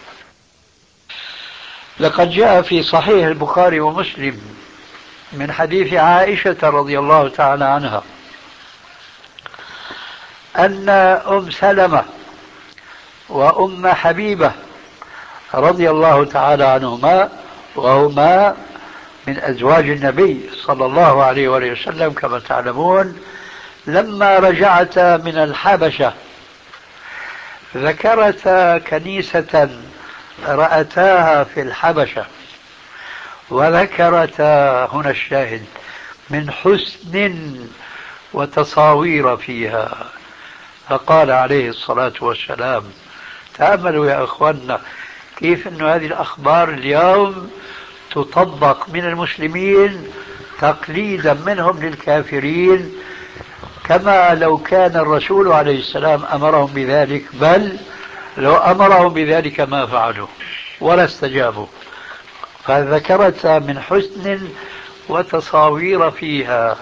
لقد جاء في صحيح البخاري ومسلم من حديث عائشة رضي الله تعالى عنها أن أم سلمة وأم حبيبة رضي الله تعالى عنهما، وهما من أزواج النبي صلى الله عليه وسلم كما تعلمون، لما رجعتا من الحبشة ذكرتا كنيسة رأتاها في الحبشة، وذكرتا هنا الشاهد من حسن وتصاوير فيها، فقال عليه الصلاة والسلام: تأملوا يا أخواننا كيف أن هذه الأخبار اليوم تطبق من المسلمين تقليدا منهم للكافرين، كما لو كان الرسول عليه السلام أمرهم بذلك، بل لو أمرهم بذلك ما فعلوا ولا استجابوا. فذكرت من حسن وتصاوير فيها،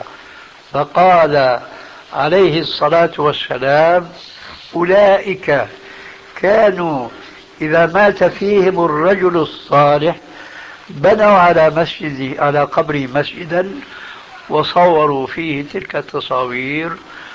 فقال عليه الصلاة والسلام: أولئك كانوا إذا مات فيهم الرجل الصالح بنوا على قبره مسجدا وصوروا فيه تلك التصاوير،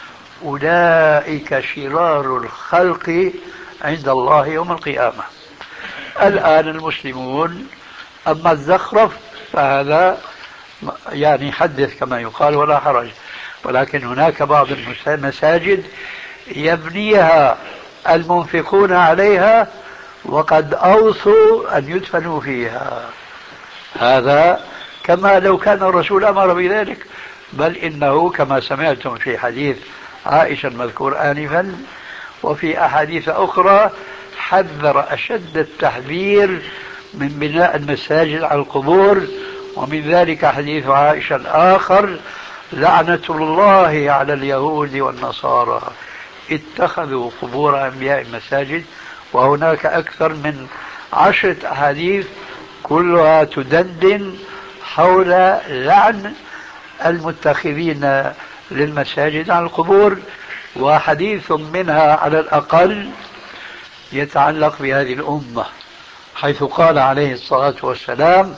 أولئك شرار الخلق عند الله يوم القيامة. الآن المسلمون أما الزخرف فهذا يعني حدث كما يقال ولا حرج، ولكن هناك بعض المساجد يبنيها المنفقون عليها وقد أوصوا أن يدفنوا فيها، هذا كما لو كان الرسول أمر بذلك، بل إنه كما سمعتم في حديث عائشة المذكور آنفا وفي أحاديث أخرى حذر أشد التحذير من بناء المساجد على القبور، ومن ذلك حديث عائشة الآخر: لعنة الله على اليهود والنصارى اتخذوا قبور أنبياء مساجد. وهناك أكثر من 10 أحاديث كلها تدندن حول لعن المتخذين للمساجد على القبور، وحديث منها على الأقل يتعلق بهذه الأمة، حيث قال عليه الصلاة والسلام: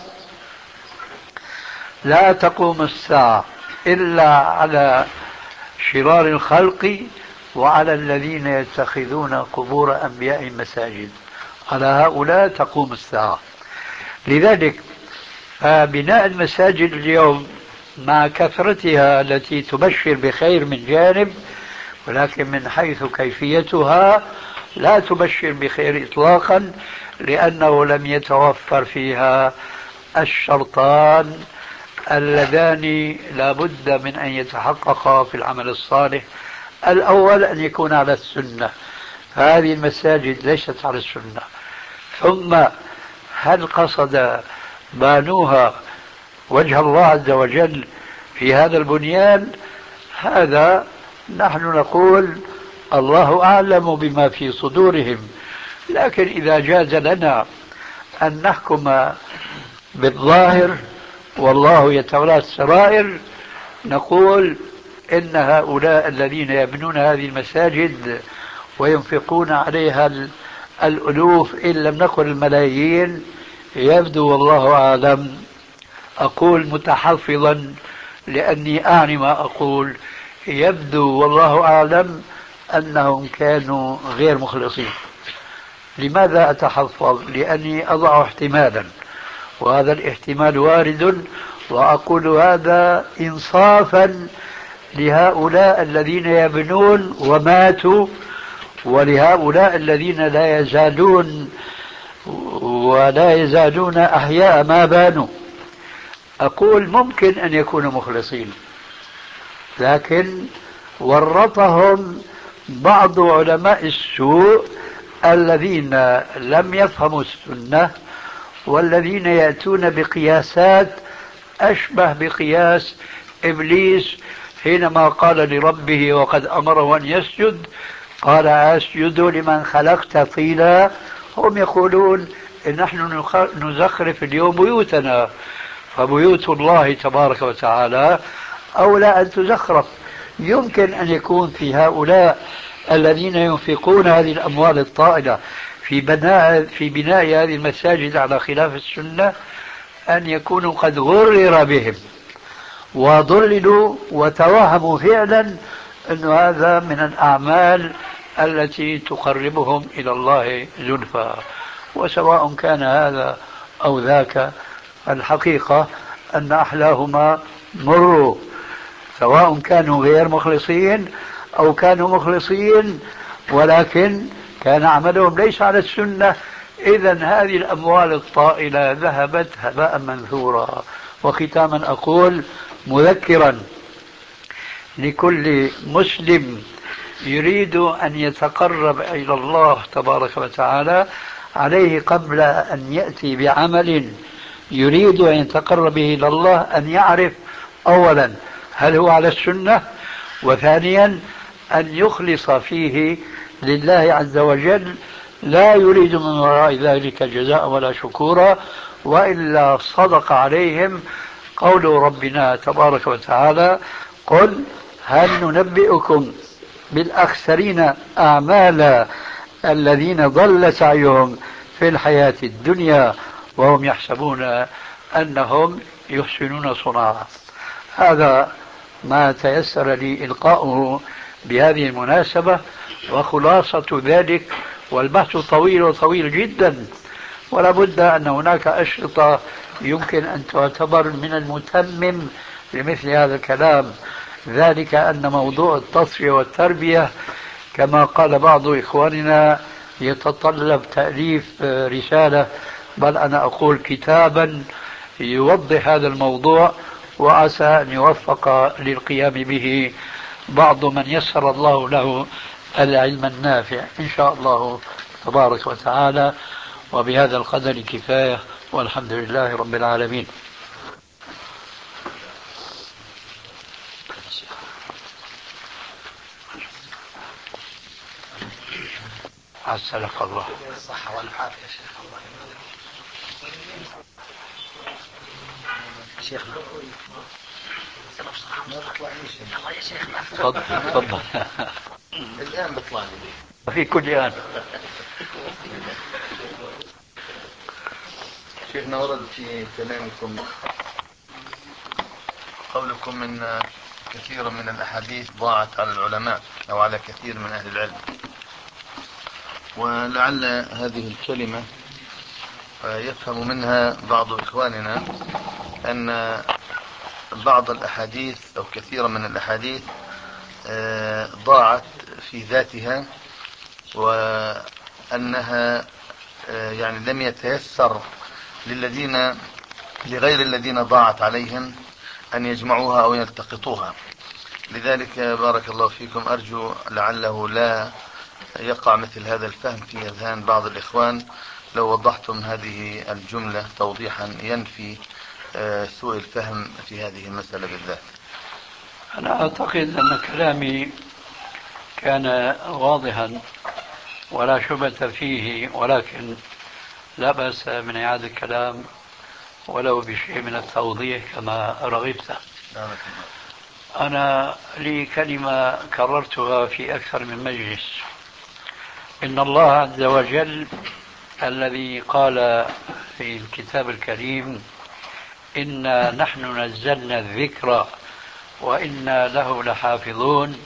لا تقوم الساعة إلا على شرار الخلق وعلى الذين يتخذون قبور أنبياء مساجد، على هؤلاء تقوم الساعة. لذلك بناء المساجد اليوم مع كثرتها التي تبشر بخير من جانب، ولكن من حيث كيفيتها لا تبشر بخير إطلاقا، لأنه لم يتوفر فيها الشرطان اللذان لا بد من أن يتحققا في العمل الصالح. الأول أن يكون على السنة، هذه المساجد ليست على السنة. ثم هل قصد بانوها وجه الله عز وجل في هذا البنيان؟ هذا نحن نقول الله أعلم بما في صدورهم، لكن إذا جاز لنا أن نحكم بالظاهر والله يتولى السرائر، نقول إن هؤلاء الذين يبنون هذه المساجد وينفقون عليها الألوف إن لم نقل الملايين، يبدو والله أعلم، أقول متحفظا لأني أعني ما أقول، يبدو والله أعلم أنهم كانوا غير مخلصين. لماذا أتحفظ؟ لأني أضع احتمالا، وهذا الاحتمال وارد، وأقول هذا إنصافا لهؤلاء الذين يبنون وماتوا، ولهؤلاء الذين لا يزالون أحياء ما بانوا. أقول ممكن أن يكونوا مخلصين، لكن ورطهم بعض علماء السوء الذين لم يفهموا السنة، والذين يأتون بقياسات أشبه بقياس إبليس حينما قال لربه وقد أمره أن يسجد قال: أسجد لمن خلقت طينا. هم يقولون إن نحن نزخرف اليوم بيوتنا، فبيوت الله تبارك وتعالى أولى أن تزخرف. يمكن أن يكون في هؤلاء الذين ينفقون هذه الأموال الطائلة في بناء هذه المساجد على خلاف السنة أن يكونوا قد غرر بهم وضللوا وتوهموا فعلا أن هذا من الأعمال التي تقربهم إلى الله زلفى. وسواء كان هذا أو ذاك، الحقيقة أن أحلاهما مروا. سواء كانوا غير مخلصين أو كانوا مخلصين ولكن كان عملهم ليس على السنة. إذا هذه الأموال الطائلة ذهبت هباء منثورا. وختاما أقول مذكرا لكل مسلم يريد أن يتقرب إلى الله تبارك وتعالى، عليه قبل أن يأتي بعمل يريد أن يتقرب به إلى الله أن يعرف أولا هل هو على السنة، وثانيا أن يخلص فيه لله عز وجل، لا يريد من وراء ذلك جزاء ولا شكورا، وإلا صدق عليهم قول ربنا تبارك وتعالى: قل هل ننبئكم بالأخسرين أعمالا الذين ضل سعيهم في الحياة الدنيا وهم يحسبون أنهم يحسنون صنعا. هذا ما تيسر لي إلقاؤه بهذه المناسبة، وخلاصة ذلك، والبحث طويل وطويل جدا، ولا بد أن هناك أشرطة يمكن أن تعتبر من المتمم لمثل هذا الكلام، ذلك أن موضوع التصفية والتربية كما قال بعض إخواننا يتطلب تأليف رسالة، بل أنا أقول كتابا يوضح هذا الموضوع، وعسى أن يوفق للقيام به بعض من يسر الله له العلم النافع إن شاء الله تبارك وتعالى. وبهذا القدر كفاية، والحمد لله رب العالمين. عسلك الله. الصحة والعافية يا شيخ. الله شيخنا ما بطلع يا شيخ. تفضل. الآن بطلع لي في كل آن. شيخنا، ورد في كلامكم قولكم إن كثيرا من الأحاديث ضاعت على العلماء أو على كثير من أهل العلم، ولعل هذه الكلمة يفهم منها بعض إخواننا أن بعض الأحاديث أو كثيرا من الأحاديث ضاعت في ذاتها، وأنها يعني لم يتيسر لغير الذين ضاعت عليهم أن يجمعوها أو يلتقطوها. لذلك بارك الله فيكم أرجو لعله لا يقع مثل هذا الفهم في أذهان بعض الإخوان، لو وضحتم هذه الجملة توضيحا ينفي سوء الفهم في هذه المسألة بالذات. أنا أعتقد أن كلامي كان واضحا ولا شبهة فيه، ولكن لا بأس من إعادة الكلام ولو بشيء من التوضيح كما رغبت. أنا لي كلمة كررتها في أكثر من مجلس: إن الله عز وجل الذي قال في الكتاب الكريم: إنا نحن نزلنا الذكر وإنا له لحافظون،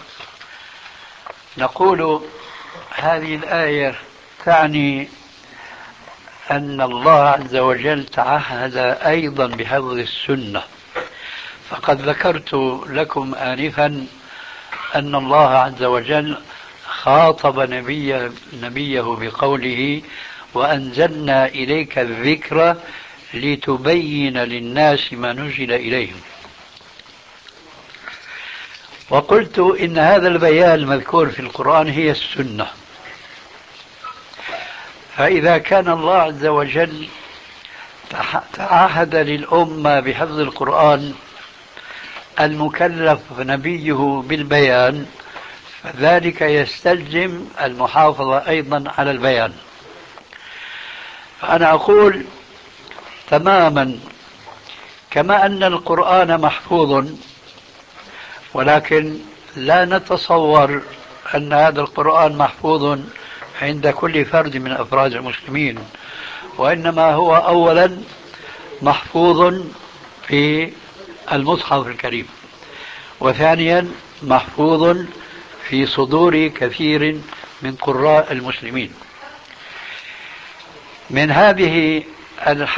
نقول هذه الآية تعني أن الله عز وجل تعهد أيضا بحفظ السنة. فقد ذكرت لكم آنفا أن الله عز وجل خاطب نبيه بقوله: وأنزلنا إليك الذكر لتبين للناس ما نزل إليهم. وقلت إن هذا البيان المذكور في القرآن هي السنة. فإذا كان الله عز وجل تعهد للأمة بحفظ القرآن المكلف نبيه بالبيان، فذلك يستلزم المحافظة أيضا على البيان. فأنا أقول تماما كما أن القرآن محفوظ، ولكن لا نتصور أن هذا القرآن محفوظ عند كل فرد من أفراد المسلمين، وإنما هو أولا محفوظ في المصحف الكريم، وثانيا محفوظ في صدور كثير من قراء المسلمين. من هذه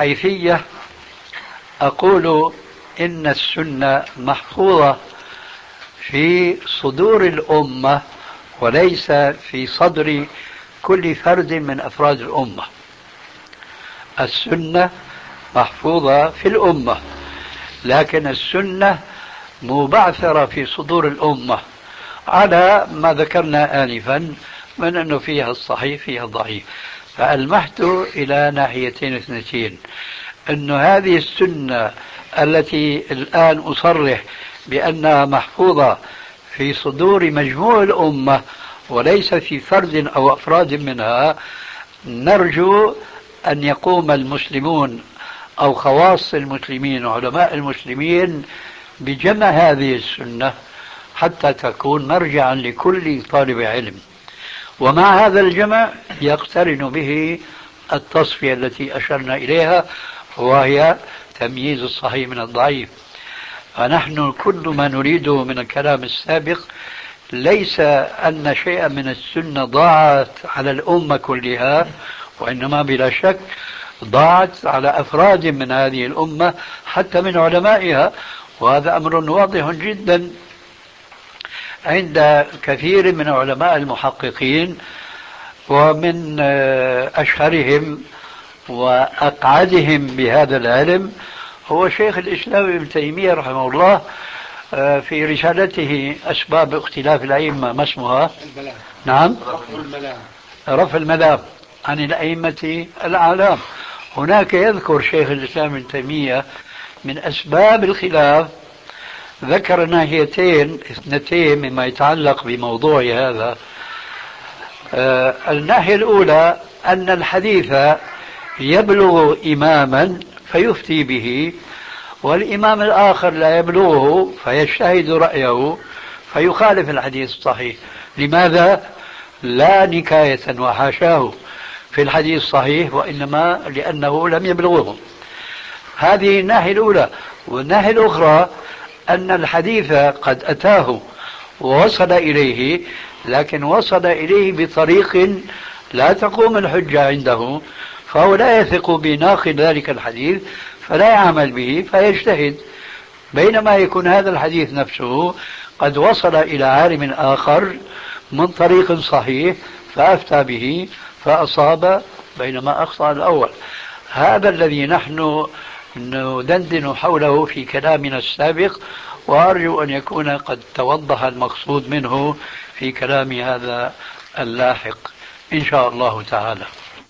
الحيثية أقول إن السنة محفوظة في صدور الأمة وليس في صدر كل فرد من أفراد الأمة. السنة محفوظة في الأمة، لكن السنة مبعثرة في صدور الأمة على ما ذكرنا آنفا من أنه فيها الصحيح فيها الضعيف. فألمحت إلى ناحيتين اثنتين، أن هذه السنة التي الآن أصرح بأنها محفوظة في صدور مجموع الأمة وليس في فرد أو أفراد منها، نرجو أن يقوم المسلمون أو خواص المسلمين وعلماء المسلمين بجمع هذه السنة حتى تكون مرجعا لكل طالب علم. ومع هذا الجمع يقترن به التصفية التي أشرنا إليها، وهي تمييز الصحيح من الضعيف. فنحن كل ما نريده من الكلام السابق ليس أن شيئا من السنة ضاعت على الأمة كلها، وإنما بلا شك ضاعت على أفراد من هذه الأمة حتى من علمائها، وهذا أمر واضح جدا عند كثير من علماء المحققين. ومن أشهرهم وأقعدهم بهذا العلم هو شيخ الإسلام ابن تيمية رحمه الله، في رسالته أسباب اختلاف الأئمة، ما اسمها؟ الملام. نعم، رفع الملام عن الأئمة الأعلام. هناك يذكر شيخ الإسلام ابن تيمية من أسباب الخلاف، ذكر ناحيتين اثنتين مما يتعلق بموضوع هذا. الناحية الأولى أن الحديث يبلغ إماما فيفتي به، والإمام الآخر لا يبلغه فيجتهد رأيه فيخالف الحديث الصحيح. لماذا؟ لا نكاية وحاشاه في الحديث الصحيح، وإنما لأنه لم يبلغه. هذه الناحية الأولى. والناحية الأخرى أن الحديث قد أتاه ووصل إليه، لكن وصل إليه بطريق لا تقوم الحجة عنده، فهو لا يثق بناقل ذلك الحديث فلا يعمل به فيجتهد، بينما يكون هذا الحديث نفسه قد وصل إلى عالم آخر من طريق صحيح فأفتى به فأصاب بينما أخطأ الأول. هذا الذي نحن ندندن حوله في كلامنا السابق، وأرجو أن يكون قد توضح المقصود منه في كلام هذا اللاحق إن شاء الله تعالى.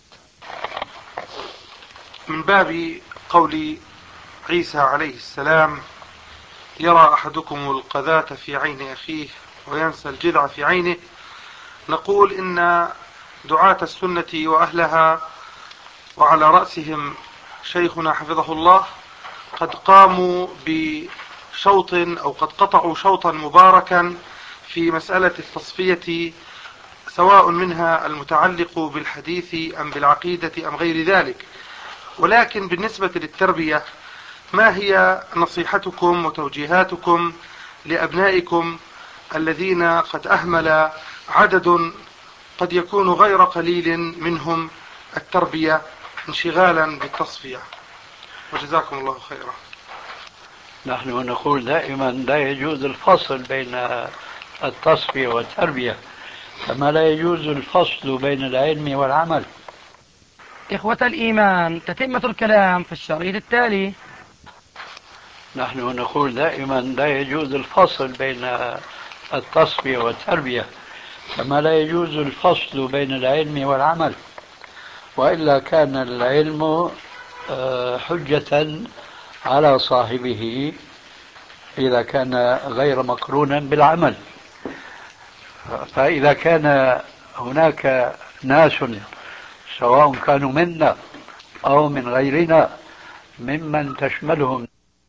من باب قول عيسى عليه السلام: يرى أحدكم القذاة في عين أخيه وينسى الجذع في عينه، نقول إن دعاة السنة وأهلها وعلى رأسهم شيخنا حفظه الله قد قاموا بشوط أو قد قطعوا شوطا مباركا في مسألة التصفية، سواء منها المتعلق بالحديث أم بالعقيدة أم غير ذلك. ولكن بالنسبة للتربية، ما هي نصيحتكم وتوجيهاتكم لأبنائكم الذين قد أهمل عدد قد يكون غير قليل منهم التربية انشغالا بالتصفية؟ وجزاكم الله خيرا. نحن نقول دائما لا يجوز الفصل بين التصفية والتربية، كما لا يجوز الفصل بين العلم والعمل. إخوة الإيمان، تتمة الكلام في الشريط التالي. نحن نقول دائما لا يجوز الفصل بين التصفية والتربية، كما لا يجوز الفصل بين العلم والعمل، وإلا كان العلم حجة على صاحبه إذا كان غير مقرونا بالعمل. فإذا كان هناك ناس سواء كانوا منا أو من غيرنا ممن تشملهم